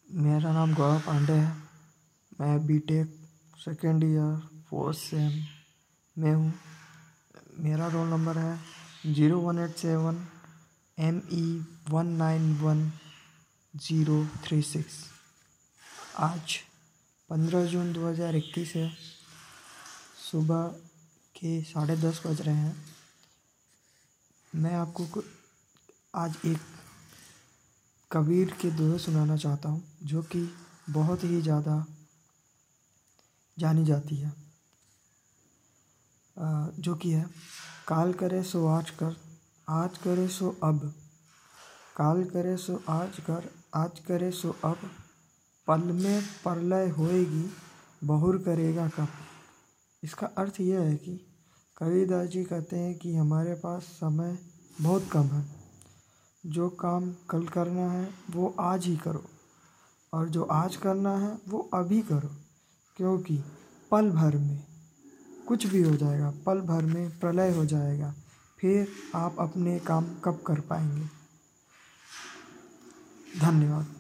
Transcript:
मेरा नाम गौरव पांडे है। मैं BTech second year 4th same में हूँ। मेरा रोल नंबर है 0187 ME191036। आज 15 जून 2021 है। सुबह के 10:30 बज रहे हैं। मैं आपको आज एक कबीर के दोहे सुनाना चाहता हूँ, जो कि बहुत ही ज़्यादा जानी जाती है। जो कि है, काल करे सो आज कर, आज करे सो अब, काल करे सो आज कर, आज करे सो अब, पल में प्रलय होएगी, बहुर करेगा कब। इसका अर्थ यह है कि कबीरदास जी कहते हैं कि हमारे पास समय बहुत कम है। जो काम कल करना है वो आज ही करो, और जो आज करना है वो अभी करो, क्योंकि पल भर में कुछ भी हो जाएगा, पल भर में प्रलय हो जाएगा। फिर आप अपने काम कब कर पाएंगे। धन्यवाद।